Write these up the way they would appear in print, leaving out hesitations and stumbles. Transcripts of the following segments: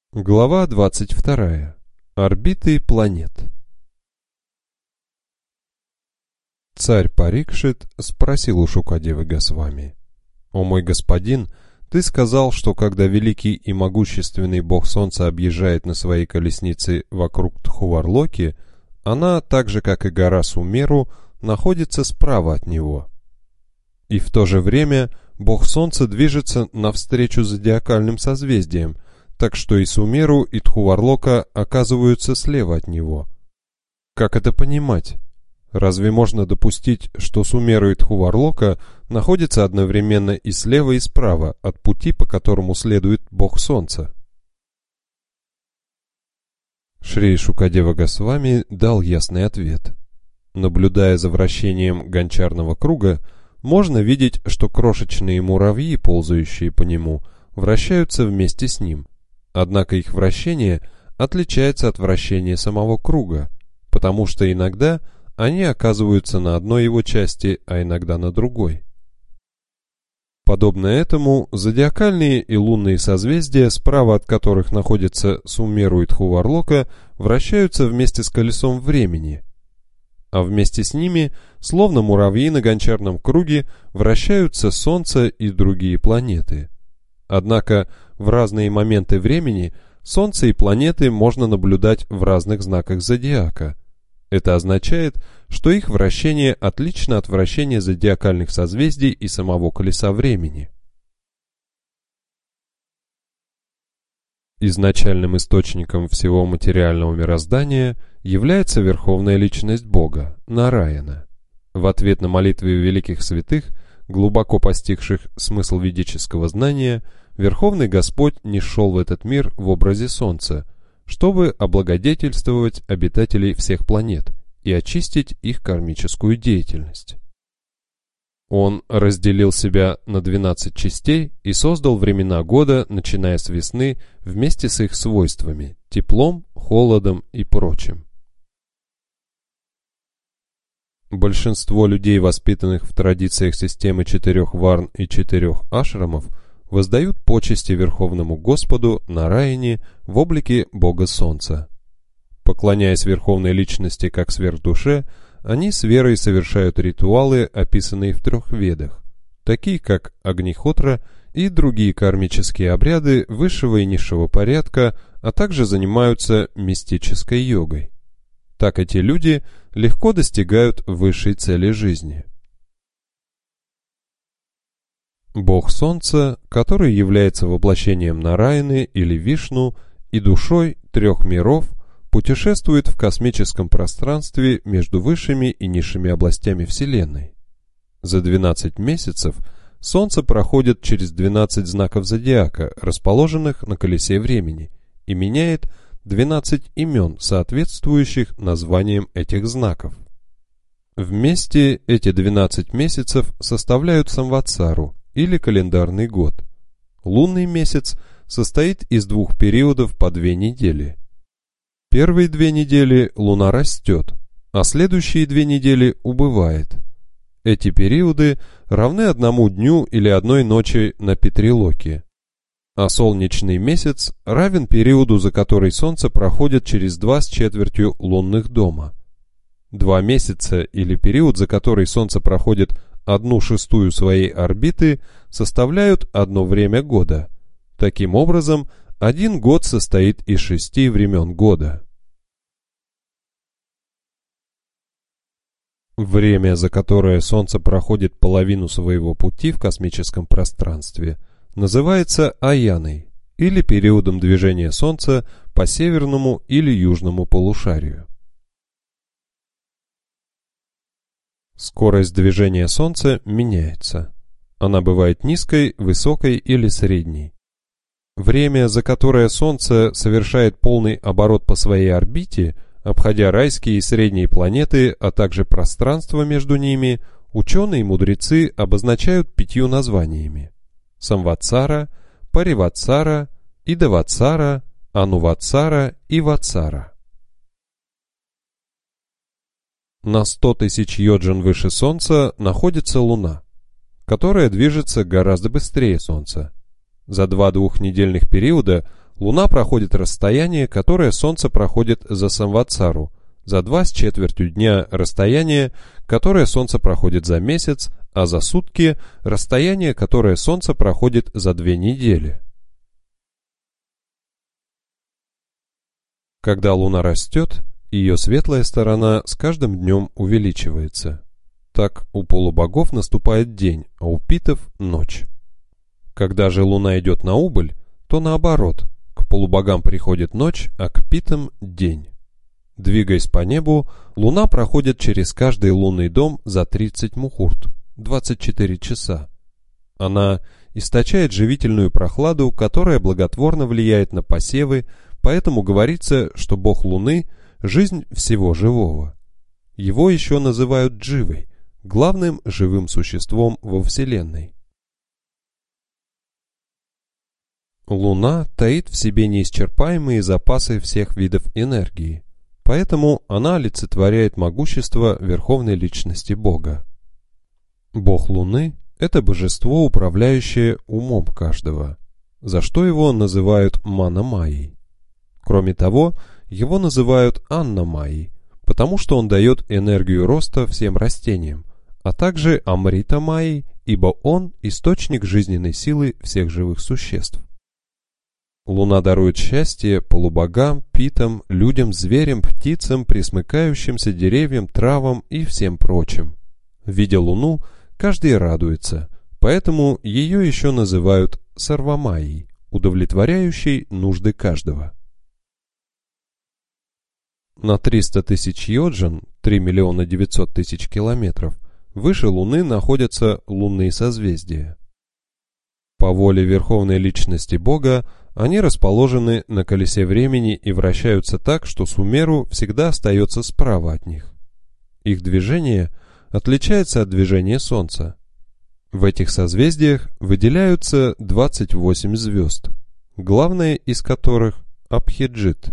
Глава 22. Орбиты планет. Царь Парикшит спросил у Шукадевы Госвами: «О мой господин, ты сказал, что когда великий и могущественный бог Солнца объезжает на своей колеснице вокруг Тхуварлоки, она, так же как и гора Сумеру, находится справа от него. И в то же время бог Солнца движется навстречу зодиакальным созвездиям, так что и Сумеру, и Тхуварлока оказываются слева от него. Как это понимать? Разве можно допустить, что Сумеру и Тхуварлока находятся одновременно и слева, и справа от пути, по которому следует бог Солнца?» Шри Шукадева Госвами дал ясный ответ. Наблюдая за вращением гончарного круга, можно видеть, что крошечные муравьи, ползающие по нему, вращаются вместе с ним. Однако их вращение отличается от вращения самого круга, потому что иногда они оказываются на одной его части, а иногда на другой. Подобно этому, зодиакальные и лунные созвездия, справа от которых находятся Сумеру и Тхуварлока, вращаются вместе с колесом времени, а вместе с ними, словно муравьи на гончарном круге, вращаются Солнце и другие планеты. Однако в разные моменты времени Солнце и планеты можно наблюдать в разных знаках зодиака. Это означает, что их вращение отлично от вращения зодиакальных созвездий и самого колеса времени. Изначальным источником всего материального мироздания является Верховная Личность Бога, Нараяна. В ответ на молитвы великих святых, глубоко постигших смысл ведического знания, Верховный Господь нишел в этот мир в образе Солнца, чтобы облагодетельствовать обитателей всех планет и очистить их кармическую деятельность. Он разделил себя на 12 частей и создал времена года, начиная с весны, вместе с их свойствами – теплом, холодом и прочим. Большинство людей, воспитанных в традициях системы 4 варн и 4 ашрамов, воздают почести Верховному Господу Нараяне в облике Бога Солнца. Поклоняясь Верховной Личности как сверхдуше, они с верой совершают ритуалы, описанные в 3 ведах, такие как Агнихотра и другие кармические обряды высшего и низшего порядка, а также занимаются мистической йогой. Так эти люди легко достигают высшей цели жизни. Бог Солнца, который является воплощением Нараяны или Вишну и душой 3 миров, путешествует в космическом пространстве между высшими и низшими областями Вселенной. За 12 месяцев Солнце проходит через 12 знаков зодиака, расположенных на колесе времени, и меняет 12 имен, соответствующих названиям этих знаков. Вместе эти 12 месяцев составляют самватсару, или календарный год. Лунный месяц состоит из 2 периодов по 2 недели. Первые 2 недели Луна растет, а следующие 2 недели убывает. Эти периоды равны 1 дню или 1 ночи на Питрилоке. А солнечный месяц равен периоду, за который Солнце проходит через 2/4 лунных дома. 2 месяца или период, за который Солнце проходит 1/6 своей орбиты, составляют 1 время года. Таким образом, 1 год состоит из 6 времен года. Время, за которое Солнце проходит половину своего пути в космическом пространстве, называется аяной, или периодом движения Солнца по северному или южному полушарию. Скорость движения Солнца меняется. Она бывает низкой, высокой или средней. Время, за которое Солнце совершает полный оборот по своей орбите, обходя райские и средние планеты, а также пространство между ними, ученые и мудрецы обозначают 5 названиями: Самватсара, Париватсара, Идаватсара, Ануватсара и Ватсара. На 100 тысяч йоджин выше Солнца находится Луна, которая движется гораздо быстрее Солнца. За 2 двухнедельных периода Луна проходит расстояние, которое Солнце проходит за Самватсару, за 2,25 дня расстояние, которое Солнце проходит за месяц, а за сутки расстояние, которое Солнце проходит за 2 недели. Когда Луна растет, ее светлая сторона с каждым днем увеличивается. Так у полубогов наступает день, а у питов – ночь. Когда же Луна идет на убыль, то наоборот, к полубогам приходит ночь, а к питам – день. Двигаясь по небу, Луна проходит через каждый лунный дом за 30 мухурт, 24 часа. Она источает живительную прохладу, которая благотворно влияет на посевы, поэтому говорится, что бог Луны – жизнь всего живого. Его еще называют Дживой, главным живым существом во Вселенной. Луна таит в себе неисчерпаемые запасы всех видов энергии, поэтому она олицетворяет могущество Верховной Личности Бога. Бог Луны – это божество, управляющее умом каждого, за что его называют Мана-майей. Кроме того, его называют Анна-майей, потому что он дает энергию роста всем растениям, а также Амрита-майей, ибо он – источник жизненной силы всех живых существ. Луна дарует счастье полубогам, питам, людям, зверям, птицам, пресмыкающимся деревьям, травам и всем прочим. Видя Луну, каждый радуется, поэтому ее еще называют Сарвамайей, удовлетворяющей нужды каждого. На 300 тысяч йоджан, 3 миллиона 900 тысяч километров, выше Луны находятся лунные созвездия. По воле Верховной Личности Бога они расположены на колесе времени и вращаются так, что Сумеру всегда остается справа от них. Их движение отличается от движения Солнца. В этих созвездиях выделяются 28 звезд, главная из которых – Абхиджит.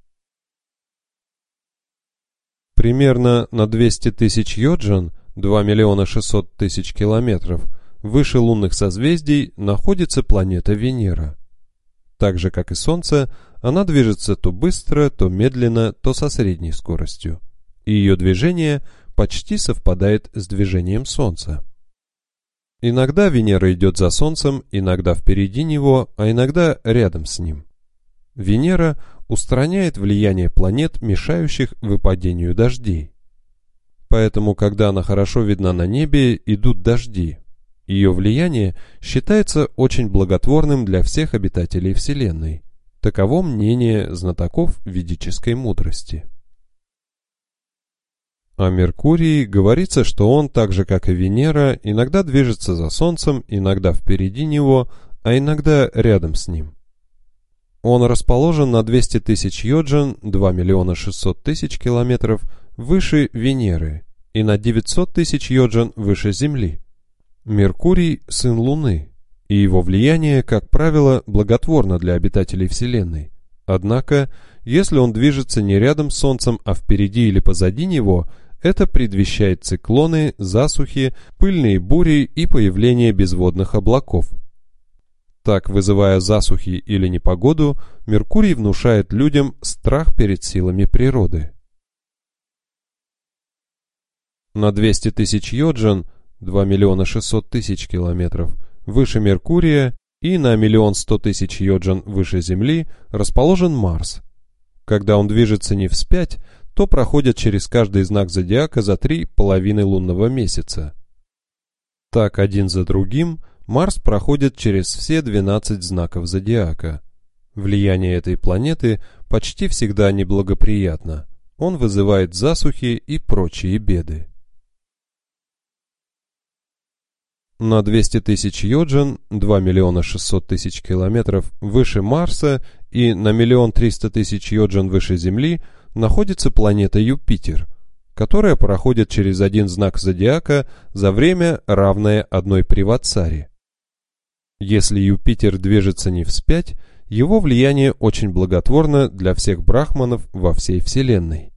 Примерно на 200 тысяч йоджан, 2 миллиона 600 тысяч километров, выше лунных созвездий находится планета Венера. Так же, как и Солнце, она движется то быстро, то медленно, то со средней скоростью. И ее движение почти совпадает с движением Солнца. Иногда Венера идет за Солнцем, иногда впереди него, а иногда рядом с ним. Венера устраняет влияние планет, мешающих выпадению дождей. Поэтому, когда она хорошо видна на небе, идут дожди. Ее влияние считается очень благотворным для всех обитателей Вселенной. Таково мнение знатоков ведической мудрости. О Меркурии говорится, что он, так же как и Венера, иногда движется за Солнцем, иногда впереди него, а иногда рядом с ним. Он расположен на 200 тысяч йоджан, 2 миллиона 600 тысяч километров, выше Венеры и на 900 тысяч йоджан выше Земли. Меркурий – сын Луны, и его влияние, как правило, благотворно для обитателей Вселенной. Однако, если он движется не рядом с Солнцем, а впереди или позади него, это предвещает циклоны, засухи, пыльные бури и появление безводных облаков. Так, вызывая засухи или непогоду, Меркурий внушает людям страх перед силами природы. На 200 тысяч йоджан, 2 миллиона 600 тысяч километров, выше Меркурия и на 1 100 000 йоджан выше Земли расположен Марс. Когда он движется не вспять, то проходит через каждый знак зодиака за 3 половины лунного месяца. Так, один за другим, Марс проходит через все 12 знаков зодиака. Влияние этой планеты почти всегда неблагоприятно. Он вызывает засухи и прочие беды. На 200 тысяч йоджан, 2 миллиона 600 тысяч километров выше Марса и на 1 300 000 йоджан выше Земли находится планета Юпитер, которая проходит через один знак зодиака за время, равное одной приватсаре. Если Юпитер движется не вспять, его влияние очень благотворно для всех брахманов во всей Вселенной.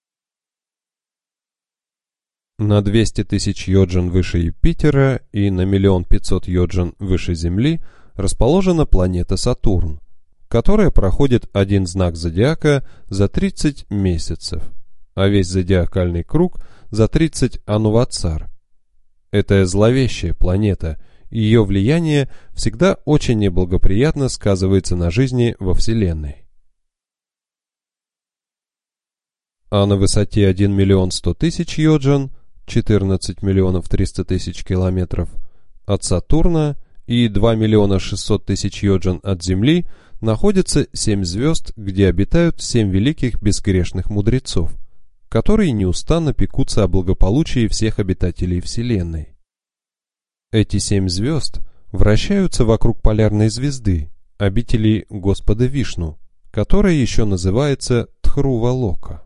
На 200 тысяч йоджан выше Юпитера и на 1 500 000 йоджан выше Земли расположена планета Сатурн, которая проходит один знак зодиака за 30 месяцев, а весь зодиакальный круг за 30 ануватсар. Это зловещая планета, и ее влияние всегда очень неблагоприятно сказывается на жизни во Вселенной. А на высоте 1 миллион 100 тысяч йоджан, 14 миллионов 300 тысяч километров, от Сатурна и 2 миллиона 600 тысяч йоджан от Земли находятся 7 звезд, где обитают 7 великих безгрешных мудрецов, которые неустанно пекутся о благополучии всех обитателей Вселенной. Эти 7 звезд вращаются вокруг полярной звезды, обители Господа Вишну, которая еще называется Тхрува-лока.